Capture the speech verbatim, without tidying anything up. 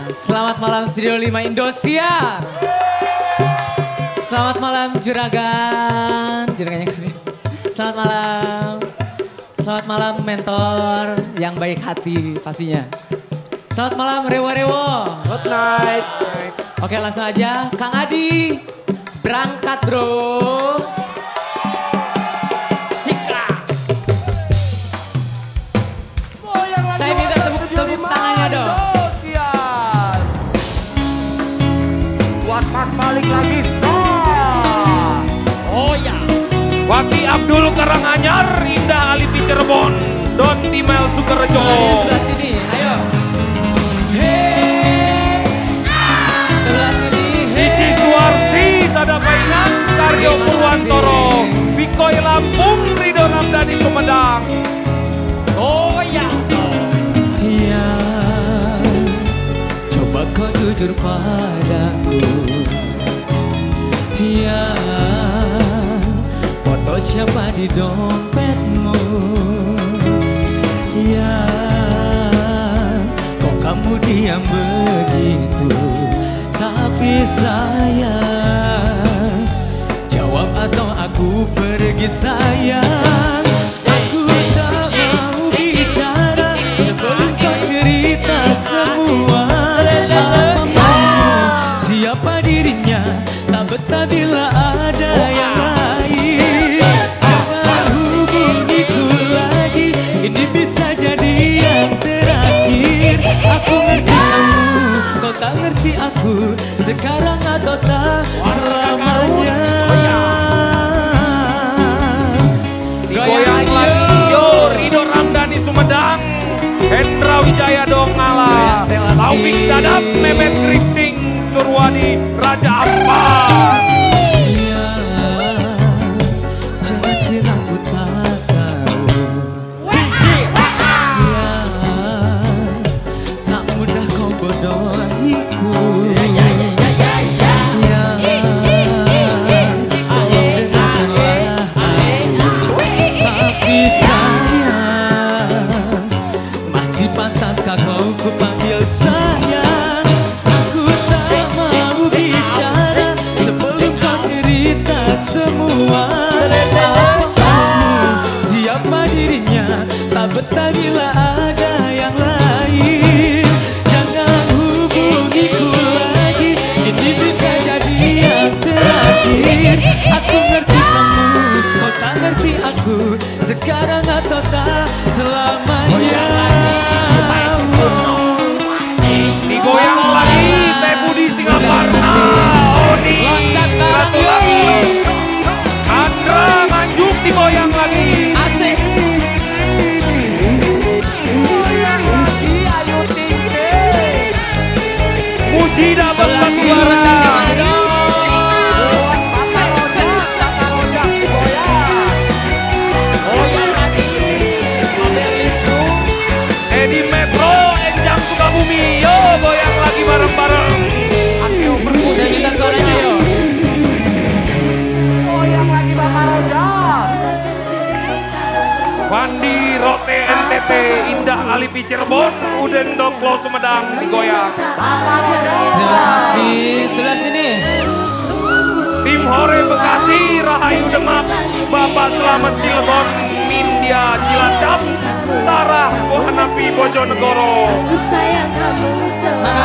Selamat malam Studio lima Indosiar. Selamat malam Juragan. Juragannya kami. Selamat malam. Selamat malam mentor yang baik hati pastinya. Selamat malam Rewo-Rewo. Good night. Oke langsung aja Kang Adi. Berangkat bro. Saya minta tepuk-tepuk tangannya dong. Buat Mas balik lagi star. Oh ya. Wati Abdul Karanganyar, Indah Alifi Cirebon, Don Timel Sukorejo. Sebelah sini, ayo. Hey. Sebelah sini. Cici Suwarsi, Sada Mainan, Karyo Purwantoro, Vikoy Lampung, Rido Ramdhani Sumedang. Oh ya. Ya, coba kau jujur padaku. Ya, foto siapa di dompetmu? Ya, kok kamu diam begitu? Tapi sayang, jawab atau aku pergi sayang. Aku tak mau bicara sebelum kau cerita semua. Apa maumu, siapa dirinya, tak betah bila ada yang lain. Jangan hubungiku lagi, ini bisa jadi yang terakhir. Aku ngerti kamu, kau tak ngerti aku, sekarang atau tak selamanya. Goyang lagi yo, Rido Ramdhani Sumedang, Hendra Wijaya Dongala, Taufik Dadap, Mehmet Gringsing, Surwadi Raja Ampat. Ya, jangan kira aku tak tahu. Ya, tak mudah kau bodohiku. Ya, tolong dengarkanlah aku. Tapi sayang, masih pantaskah kau kupanggil sayang? Aku tak mau bicara sebelum kau cerita semua. Apa kamu, siapa dirinya, tak betah bila ada yang lain. Jangan hubungiku lagi, ini bisa jadi yang terakhir. Aku ngerti kamu, kau tak ngerti aku, sekarang atau tak selamanya. Digoyang lagi, Teh Budi Singaparna, Oni, Ratu Lagu, Andra Nganjuk digoyang lagi. Asik. Goyang lagi, Ayu Ting Ting. Mujida Sebelah sini Bang rekannya mana dong? Edi Metro, Enjang Sukabumi, yo goyang lagi bareng-bareng. Akio Saya Perkusi, minta suaranya yo. goyang lagi Bapak Roja. Fandi Rote N T T, Indah Alifi Cirebon, Uden Doklo Sumedang digoyang. Terima kasih. Sebelah sini. Tim Hore Bekasi, Rahayu Demak, Bapak Selamat Cilegon, Mindya Cilacap, Sarah Bohanapi Bojonegoro. Aku sayang kamu selalu.